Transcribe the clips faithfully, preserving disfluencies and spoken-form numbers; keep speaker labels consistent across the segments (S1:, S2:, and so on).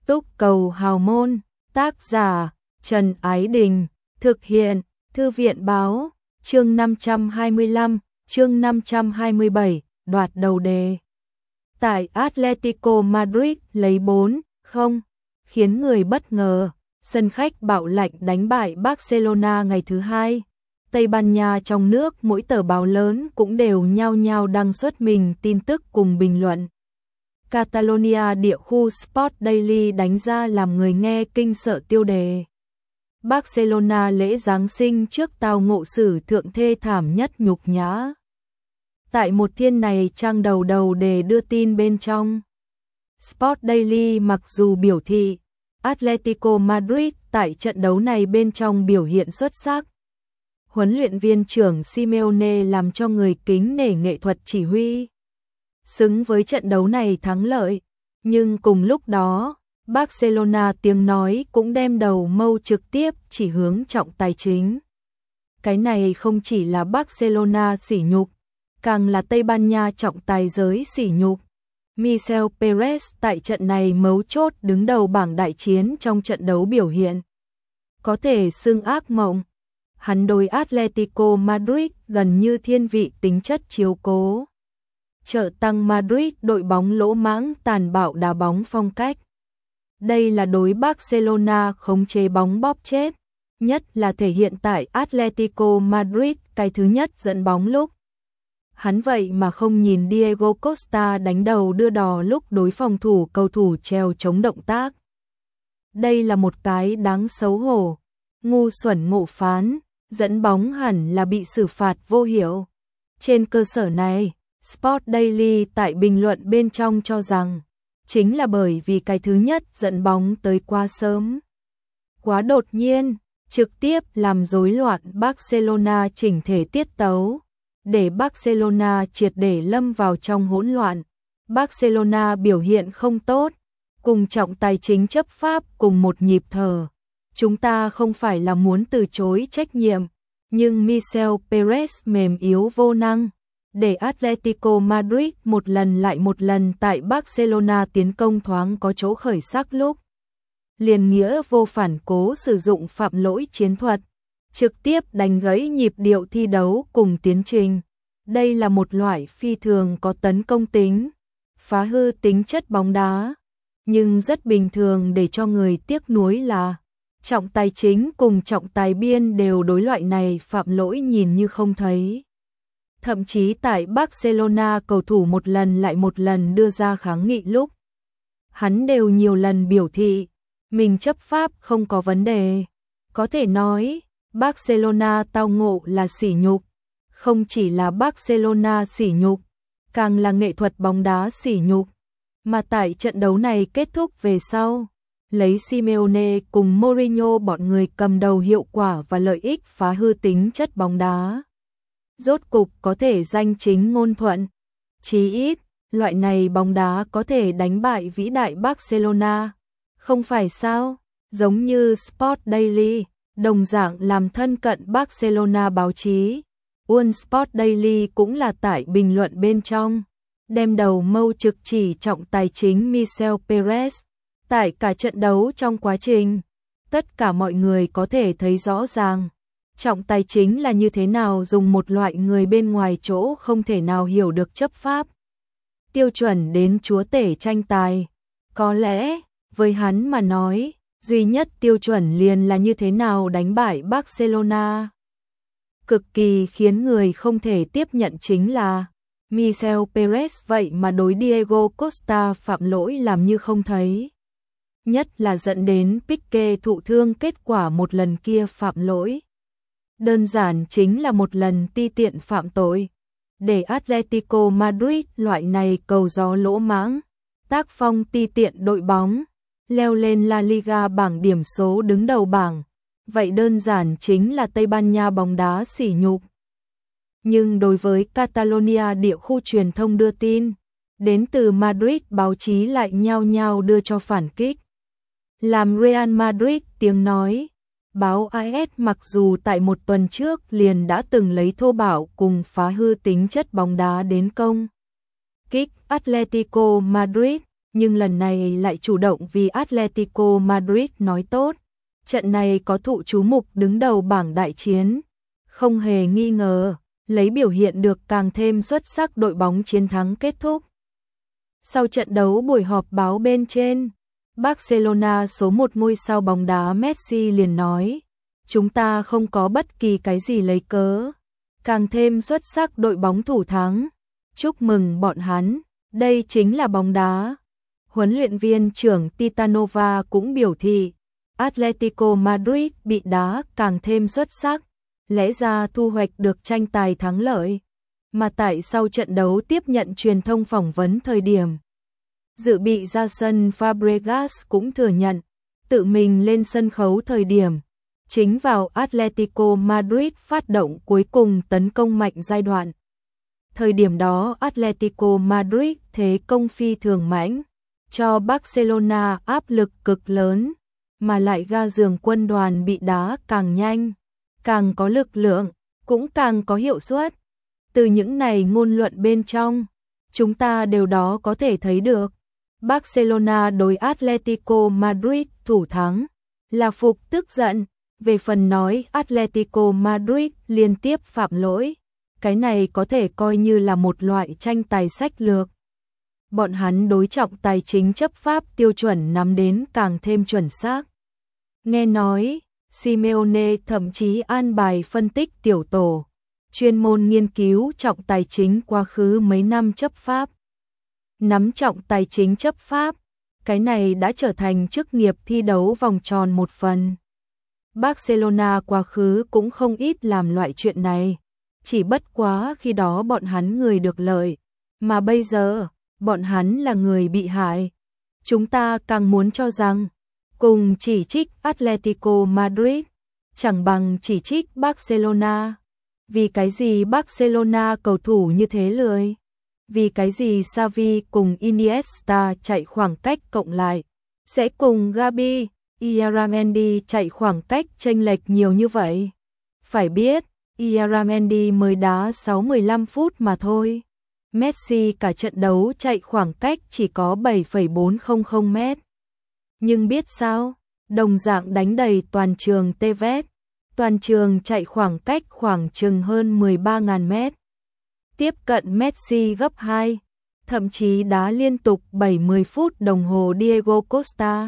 S1: Túc cầu hào môn, tác giả Trần Ái Đình, thực hiện Thư viện Báo, chương năm trăm hai mươi lăm, chương năm trăm hai mươi bảy, đoạt đầu đề. Tại Atletico Madrid lấy bốn không, khiến người bất ngờ, sân khách bạo lạnh đánh bại Barcelona ngày thứ hai. Tây Ban Nha trong nước mỗi tờ báo lớn cũng đều nhao nhao đăng xuất mình tin tức cùng bình luận. Catalonia địa khu Sport Daily đánh ra làm người nghe kinh sợ tiêu đề. Barcelona lễ Giáng sinh trước tao ngộ sử thượng thê thảm nhất nhục nhã. Tại một thiên này trang đầu đầu đề đưa tin bên trong. Sport Daily mặc dù biểu thị Atletico Madrid tại trận đấu này bên trong biểu hiện xuất sắc. Huấn luyện viên trưởng Simeone làm cho người kính nể nghệ thuật chỉ huy, xứng với trận đấu này thắng lợi, nhưng cùng lúc đó, Barcelona tiếng nói cũng đem đầu mâu trực tiếp chỉ hướng trọng tài chính. Cái này không chỉ là Barcelona sỉ nhục, càng là Tây Ban Nha trọng tài giới sỉ nhục. Michel Perez tại trận này mấu chốt đứng đầu bảng đại chiến trong trận đấu biểu hiện có thể xưng ác mộng. Hắn đối Atletico Madrid gần như thiên vị tính chất chiếu cố. Trợ tăng Madrid đội bóng lỗ mãng tàn bạo đá bóng phong cách. Đây là đối Barcelona khống chế bóng bóp chết, nhất là thể hiện tại Atletico Madrid cái thứ nhất dẫn bóng lúc. Hắn vậy mà không nhìn Diego Costa đánh đầu đưa đò lúc đối phòng thủ cầu thủ treo chống động tác. Đây là một cái đáng xấu hổ, ngu xuẩn ngộ phán, dẫn bóng hẳn là bị xử phạt vô hiệu. Trên cơ sở này, Sport Daily tại bình luận bên trong cho rằng, chính là bởi vì cái thứ nhất dẫn bóng tới quá sớm, quá đột nhiên, trực tiếp làm rối loạn Barcelona chỉnh thể tiết tấu, để Barcelona triệt để lâm vào trong hỗn loạn. Barcelona biểu hiện không tốt, cùng trọng tài chính chấp pháp cùng một nhịp thở. Chúng ta không phải là muốn từ chối trách nhiệm, nhưng Michel Perez mềm yếu vô năng, để Atletico Madrid một lần lại một lần tại Barcelona tiến công thoáng có chỗ khởi sắc lúc. Liền nghĩa vô phản cố sử dụng phạm lỗi chiến thuật, trực tiếp đánh gãy nhịp điệu thi đấu cùng tiến trình. Đây là một loại phi thường có tấn công tính, phá hư tính chất bóng đá, nhưng rất bình thường để cho người tiếc nuối là trọng tài chính cùng trọng tài biên đều đối loại này phạm lỗi nhìn như không thấy. Thậm chí tại Barcelona cầu thủ một lần lại một lần đưa ra kháng nghị lúc, hắn đều nhiều lần biểu thị mình chấp pháp không có vấn đề. Có thể nói, Barcelona tao ngộ là sỉ nhục, không chỉ là Barcelona sỉ nhục, càng là nghệ thuật bóng đá sỉ nhục. Mà tại trận đấu này kết thúc về sau, lấy Simeone cùng Mourinho bọn người cầm đầu hiệu quả và lợi ích phá hư tính chất bóng đá. Rốt cục có thể danh chính ngôn thuận. Chí ít, loại này bóng đá có thể đánh bại vĩ đại Barcelona. Không phải sao? Giống như Sport Daily, đồng dạng làm thân cận Barcelona báo chí. One Sport Daily cũng là tại bình luận bên trong, đem đầu mâu trực chỉ trọng tài chính Michel Perez. Tại cả trận đấu trong quá trình, tất cả mọi người có thể thấy rõ ràng, trọng tài chính là như thế nào dùng một loại người bên ngoài chỗ không thể nào hiểu được chấp pháp. Tiêu chuẩn đến chúa tể tranh tài. Có lẽ, với hắn mà nói, duy nhất tiêu chuẩn liền là như thế nào đánh bại Barcelona. Cực kỳ khiến người không thể tiếp nhận chính là Michel Perez vậy mà đối Diego Costa phạm lỗi làm như không thấy. Nhất là dẫn đến Pique thụ thương kết quả một lần kia phạm lỗi. Đơn giản chính là một lần ti tiện phạm tội. Để Atletico Madrid loại này cầu gió lỗ mãng, tác phong ti tiện đội bóng, leo lên La Liga bảng điểm số đứng đầu bảng. Vậy đơn giản chính là Tây Ban Nha bóng đá sỉ nhục. Nhưng đối với Catalonia địa khu truyền thông đưa tin, đến từ Madrid báo chí lại nhao nhao đưa cho phản kích. Làm Real Madrid tiếng nói, báo a ét mặc dù tại một tuần trước liền đã từng lấy thô bạo cùng phá hư tính chất bóng đá đến công kích Atletico Madrid, nhưng lần này lại chủ động vì Atletico Madrid nói tốt. Trận này có thụ chú mục đứng đầu bảng đại chiến. Không hề nghi ngờ, lấy biểu hiện được càng thêm xuất sắc đội bóng chiến thắng kết thúc. Sau trận đấu buổi họp báo bên trên, Barcelona số một ngôi sao bóng đá Messi liền nói, chúng ta không có bất kỳ cái gì lấy cớ, càng thêm xuất sắc đội bóng thủ thắng. Chúc mừng bọn hắn, đây chính là bóng đá. Huấn luyện viên trưởng Titanova cũng biểu thị, Atletico Madrid bị đá càng thêm xuất sắc, lẽ ra thu hoạch được tranh tài thắng lợi. Mà tại sau trận đấu tiếp nhận truyền thông phỏng vấn thời điểm dự bị ra sân, Fabregas cũng thừa nhận, tự mình lên sân khấu thời điểm chính vào Atletico Madrid phát động cuối cùng tấn công mạnh giai đoạn. Thời điểm đó Atletico Madrid thế công phi thường mãnh, cho Barcelona áp lực cực lớn, mà lại ga giường quân đoàn bị đá càng nhanh, càng có lực lượng, cũng càng có hiệu suất. Từ những này ngôn luận bên trong, chúng ta đều đó có thể thấy được, Barcelona đối Atletico Madrid thủ thắng là phục tức giận. Về phần nói Atletico Madrid liên tiếp phạm lỗi, cái này có thể coi như là một loại tranh tài sách lược. Bọn hắn đối trọng tài chính chấp pháp tiêu chuẩn nắm đến càng thêm chuẩn xác. Nghe nói, Simeone thậm chí an bài phân tích tiểu tổ, chuyên môn nghiên cứu trọng tài chính quá khứ mấy năm chấp pháp. Nắm trọng tài chính chấp pháp, cái này đã trở thành chức nghiệp thi đấu vòng tròn một phần. Barcelona quá khứ cũng không ít làm loại chuyện này, chỉ bất quá khi đó bọn hắn người được lợi, mà bây giờ, bọn hắn là người bị hại. Chúng ta càng muốn cho rằng, cùng chỉ trích Atletico Madrid, chẳng bằng chỉ trích Barcelona. Vì cái gì Barcelona cầu thủ như thế lười? Vì cái gì Xavi cùng Iniesta chạy khoảng cách cộng lại, sẽ cùng Gabi, Iaramendi chạy khoảng cách chênh lệch nhiều như vậy? Phải biết, Iaramendi mới đá sáu mười lăm phút mà thôi. Messi cả trận đấu chạy khoảng cách chỉ có bảy phẩy bốn không mét. Nhưng biết sao? Đồng dạng đánh đầy toàn trường Tevez, toàn trường chạy khoảng cách khoảng chừng hơn mười ba nghìn mét. Tiếp cận Messi gấp hai, thậm chí đá liên tục bảy mươi phút đồng hồ Diego Costa,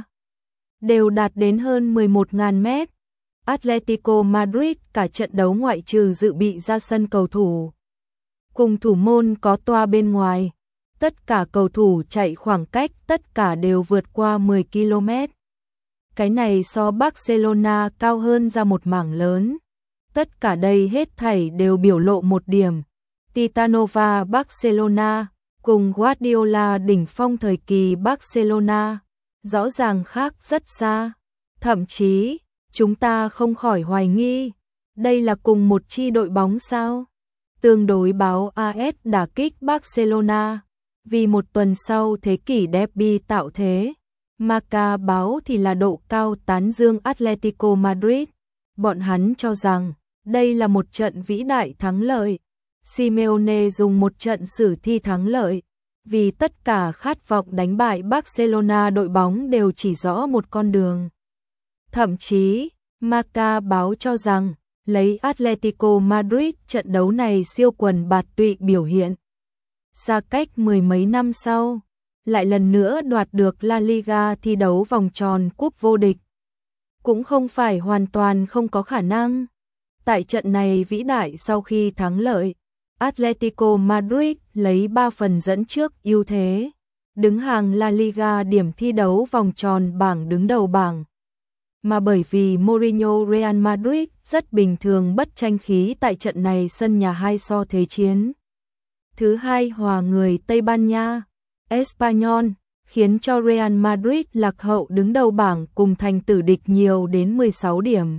S1: đều đạt đến hơn mười một nghìn mét. Atletico Madrid cả trận đấu ngoại trừ dự bị ra sân cầu thủ cùng thủ môn có toa bên ngoài, tất cả cầu thủ chạy khoảng cách tất cả đều vượt qua mười ki lô mét. Cái này so Barcelona cao hơn ra một mảng lớn. Tất cả đây hết thảy đều biểu lộ một điểm. Titanova Barcelona cùng Guardiola đỉnh phong thời kỳ Barcelona rõ ràng khác rất xa. Thậm chí, chúng ta không khỏi hoài nghi, đây là cùng một chi đội bóng sao? Tương đối báo a ét đả kích Barcelona, vì một tuần sau thế kỷ derby tạo thế. Marca báo thì là độ cao tán dương Atletico Madrid. Bọn hắn cho rằng, đây là một trận vĩ đại thắng lợi. Simeone dùng một trận sử thi thắng lợi, vì tất cả khát vọng đánh bại Barcelona đội bóng đều chỉ rõ một con đường. Thậm chí, Marca báo cho rằng, lấy Atletico Madrid trận đấu này siêu quần bạt tụy biểu hiện. Xa cách mười mấy năm sau, lại lần nữa đoạt được La Liga thi đấu vòng tròn cúp vô địch. Cũng không phải hoàn toàn không có khả năng. Tại trận này vĩ đại sau khi thắng lợi, Atletico Madrid lấy ba phần dẫn trước ưu thế, đứng hàng La Liga điểm thi đấu vòng tròn bảng đứng đầu bảng. Mà bởi vì Mourinho Real Madrid rất bình thường bất tranh khí tại trận này sân nhà hai so thế chiến. Thứ hai hòa người Tây Ban Nha, Espanyol, khiến cho Real Madrid lạc hậu đứng đầu bảng cùng thành tử địch nhiều đến mười sáu điểm.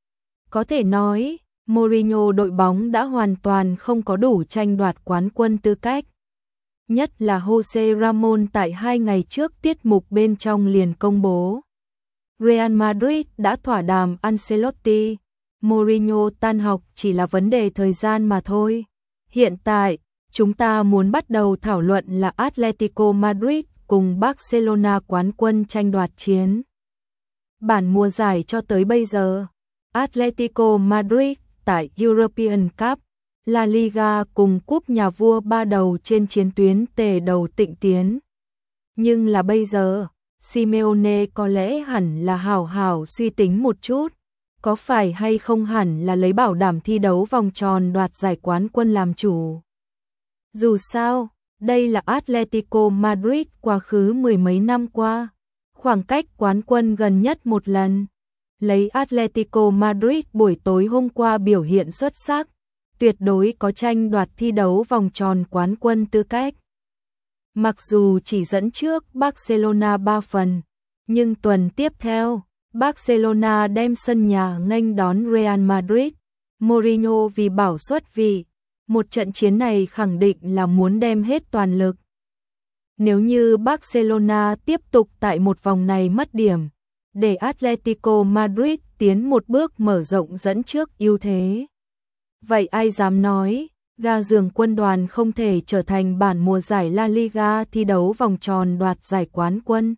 S1: Có thể nói, Mourinho đội bóng đã hoàn toàn không có đủ tranh đoạt quán quân tư cách. Nhất là Jose Ramon tại hai ngày trước tiết mục bên trong liền công bố. Real Madrid đã thỏa đàm Ancelotti, Mourinho tan học chỉ là vấn đề thời gian mà thôi. Hiện tại, chúng ta muốn bắt đầu thảo luận là Atletico Madrid cùng Barcelona quán quân tranh đoạt chiến. Bản mùa giải cho tới bây giờ, Atletico Madrid tại European Cup, La Liga cùng cúp nhà vua ba đầu trên chiến tuyến tề đầu tịnh tiến. Nhưng là bây giờ, Simeone có lẽ hẳn là hảo hảo suy tính một chút, có phải hay không hẳn là lấy bảo đảm thi đấu vòng tròn đoạt giải quán quân làm chủ. Dù sao, đây là Atletico Madrid quá khứ mười mấy năm qua, khoảng cách quán quân gần nhất một lần. Lấy Atletico Madrid buổi tối hôm qua biểu hiện xuất sắc, tuyệt đối có tranh đoạt thi đấu vòng tròn quán quân tư cách. Mặc dù chỉ dẫn trước Barcelona ba phần, nhưng tuần tiếp theo, Barcelona đem sân nhà nghênh đón Real Madrid, Mourinho vì bảo xuất vị. Một trận chiến này khẳng định là muốn đem hết toàn lực. Nếu như Barcelona tiếp tục tại một vòng này mất điểm, để Atletico Madrid tiến một bước mở rộng dẫn trước ưu thế. Vậy ai dám nói, gà giường quân đoàn không thể trở thành bản mùa giải La Liga thi đấu vòng tròn đoạt giải quán quân.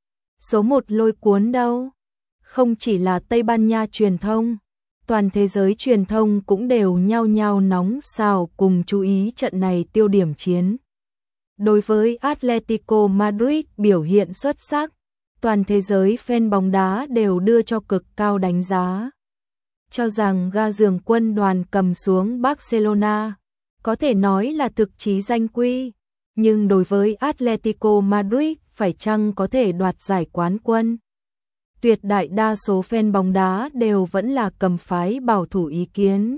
S1: Số một lôi cuốn đâu? Không chỉ là Tây Ban Nha truyền thông, toàn thế giới truyền thông cũng đều nhao nhao nóng xào cùng chú ý trận này tiêu điểm chiến. Đối với Atletico Madrid biểu hiện xuất sắc, toàn thế giới fan bóng đá đều đưa cho cực cao đánh giá. Cho rằng gà giường quân đoàn cầm xuống Barcelona, có thể nói là thực chí danh quy. Nhưng đối với Atletico Madrid phải chăng có thể đoạt giải quán quân? Tuyệt đại đa số fan bóng đá đều vẫn là cầm phái bảo thủ ý kiến.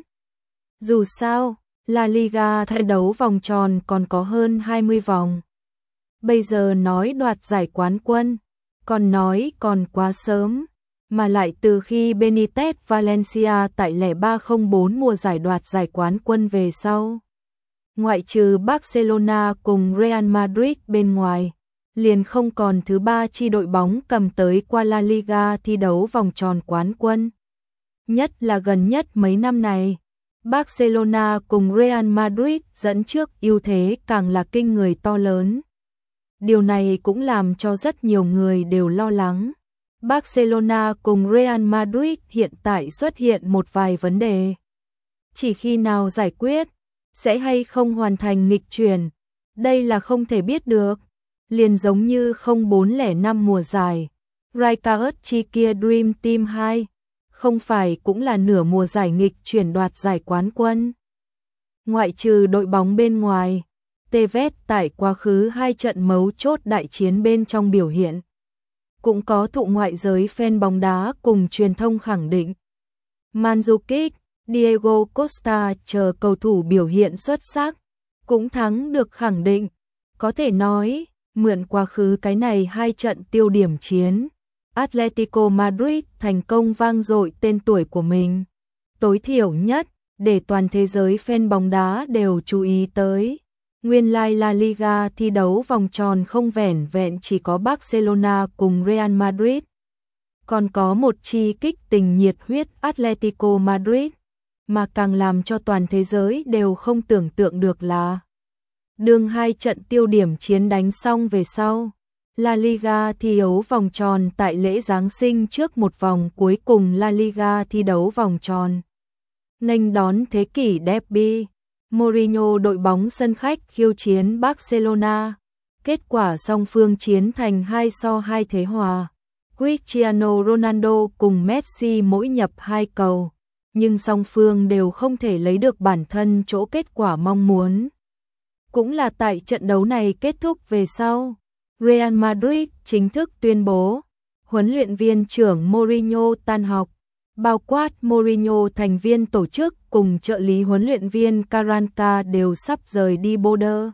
S1: Dù sao, La Liga thi đấu vòng tròn còn có hơn hai mươi vòng. Bây giờ nói đoạt giải quán quân, còn nói còn quá sớm, mà lại từ khi Benitez Valencia tại lẻ ba không bốn mùa giải đoạt giải quán quân về sau. Ngoại trừ Barcelona cùng Real Madrid bên ngoài, liền không còn thứ ba chi đội bóng cầm tới qua La Liga thi đấu vòng tròn quán quân. Nhất là gần nhất mấy năm này, Barcelona cùng Real Madrid dẫn trước ưu thế càng là kinh người to lớn. Điều này cũng làm cho rất nhiều người đều lo lắng. Barcelona cùng Real Madrid hiện tại xuất hiện một vài vấn đề. Chỉ khi nào giải quyết, sẽ hay không hoàn thành nghịch chuyển, đây là không thể biết được. Liền giống như không bốn không năm mùa giải, Rijkaard chi kia Dream Team hai, không phải cũng là nửa mùa giải nghịch chuyển đoạt giải quán quân. Ngoại trừ đội bóng bên ngoài, Tevez tại quá khứ hai trận mấu chốt đại chiến bên trong biểu hiện. Cũng có thụ ngoại giới fan bóng đá cùng truyền thông khẳng định. Mandzukic, Diego Costa chờ cầu thủ biểu hiện xuất sắc, cũng thắng được khẳng định. Có thể nói, mượn quá khứ cái này hai trận tiêu điểm chiến, Atletico Madrid thành công vang dội tên tuổi của mình. Tối thiểu nhất, để toàn thế giới fan bóng đá đều chú ý tới. Nguyên lai La Liga thi đấu vòng tròn không vẻn vẹn chỉ có Barcelona cùng Real Madrid. Còn có một chi kích tình nhiệt huyết Atletico Madrid, mà càng làm cho toàn thế giới đều không tưởng tượng được là đương hai trận tiêu điểm chiến đánh xong về sau, La Liga thi đấu vòng tròn tại lễ Giáng sinh trước một vòng cuối cùng La Liga thi đấu vòng tròn. Nghênh đón thế kỷ derby, Mourinho đội bóng sân khách khiêu chiến Barcelona. Kết quả song phương chiến thành hai so hai thế hòa. Cristiano Ronaldo cùng Messi mỗi nhập hai cầu, nhưng song phương đều không thể lấy được bản thân chỗ kết quả mong muốn. Cũng là tại trận đấu này kết thúc về sau, Real Madrid chính thức tuyên bố huấn luyện viên trưởng Mourinho tan học, bao quát Mourinho thành viên tổ chức cùng trợ lý huấn luyện viên Carranca đều sắp rời đi Bordeaux.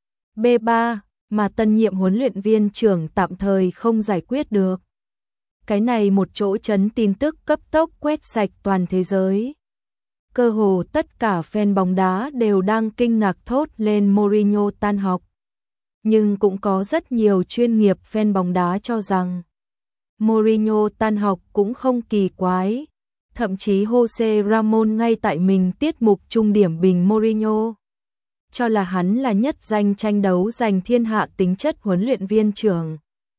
S1: B ba, mà tân nhiệm huấn luyện viên trưởng tạm thời không giải quyết được. Cái này một chỗ chấn tin tức cấp tốc quét sạch toàn thế giới. Cơ hồ tất cả fan bóng đá đều đang kinh ngạc thốt lên Mourinho tan học. Nhưng cũng có rất nhiều chuyên nghiệp fan bóng đá cho rằng Mourinho tan học cũng không kỳ quái. Thậm chí Jose Ramon ngay tại mình tiết mục trung điểm bình Mourinho. cho là hắn là nhất danh tranh đấu giành thiên hạ tính chất huấn luyện viên trưởng.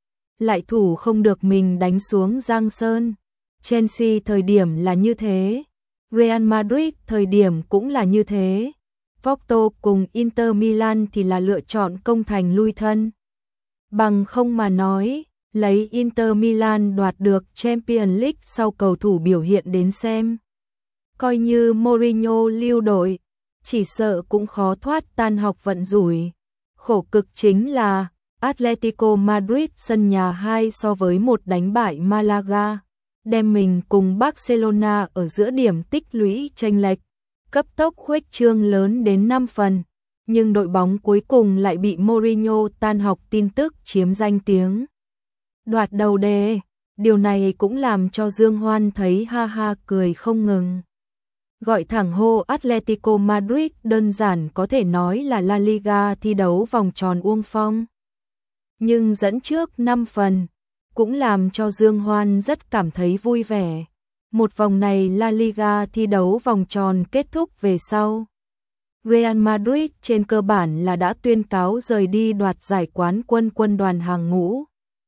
S1: Lại thủ không được mình đánh xuống Giang Sơn. Chelsea thời điểm là như thế, Real Madrid thời điểm cũng là như thế. Porto cùng Inter Milan thì là lựa chọn công thành lui thân. Bằng không mà nói, lấy Inter Milan đoạt được Champions League sau cầu thủ biểu hiện đến xem. Coi như Mourinho lưu đội, chỉ sợ cũng khó thoát tan học vận rủi. Khổ cực chính là Atletico Madrid sân nhà hai so với một đánh bại Malaga, đem mình cùng Barcelona ở giữa điểm tích lũy chênh lệch, cấp tốc khuếch trương lớn đến năm phần, nhưng đội bóng cuối cùng lại bị Mourinho tan học tin tức chiếm danh tiếng. Đoạt đầu đề, điều này cũng làm cho Dương Hoan thấy ha ha cười không ngừng. Gọi thẳng hô Atletico Madrid đơn giản có thể nói là La Liga thi đấu vòng tròn uông phong. Nhưng dẫn trước năm phần, cũng làm cho Dương Hoan rất cảm thấy vui vẻ. Một vòng này La Liga thi đấu vòng tròn kết thúc về sau. Real Madrid trên cơ bản là đã tuyên cáo rời đi đoạt giải quán quân quân đoàn hàng ngũ.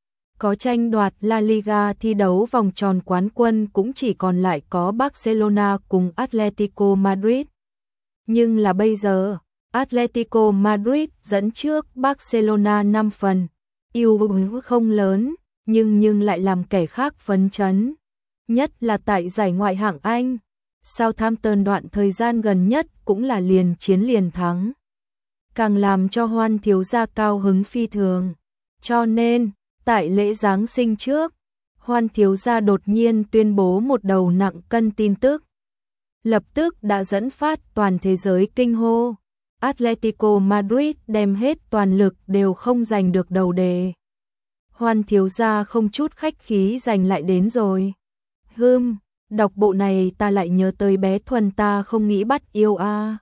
S1: Có tranh đoạt La Liga thi đấu vòng tròn quán quân cũng chỉ còn lại có Barcelona cùng Atletico Madrid. Nhưng là bây giờ, Atletico Madrid dẫn trước Barcelona năm phần, ưu không lớn, nhưng nhưng lại làm kẻ khác phấn chấn. Nhất là tại giải Ngoại hạng Anh, Southampton đoạn thời gian gần nhất cũng là liền chiến liền thắng. Càng làm cho Hoan thiếu gia cao hứng phi thường. Cho nên, tại lễ Giáng sinh trước, Hoan thiếu gia đột nhiên tuyên bố một đầu nặng cân tin tức. Lập tức đã dẫn phát toàn thế giới kinh hô. Atletico Madrid đem hết toàn lực đều không giành được đầu đề. Hoan thiếu gia không chút khách khí giành lại đến rồi. Hừm, đọc bộ này ta lại nhớ tới bé Thuần ta không nghĩ bắt yêu a. À.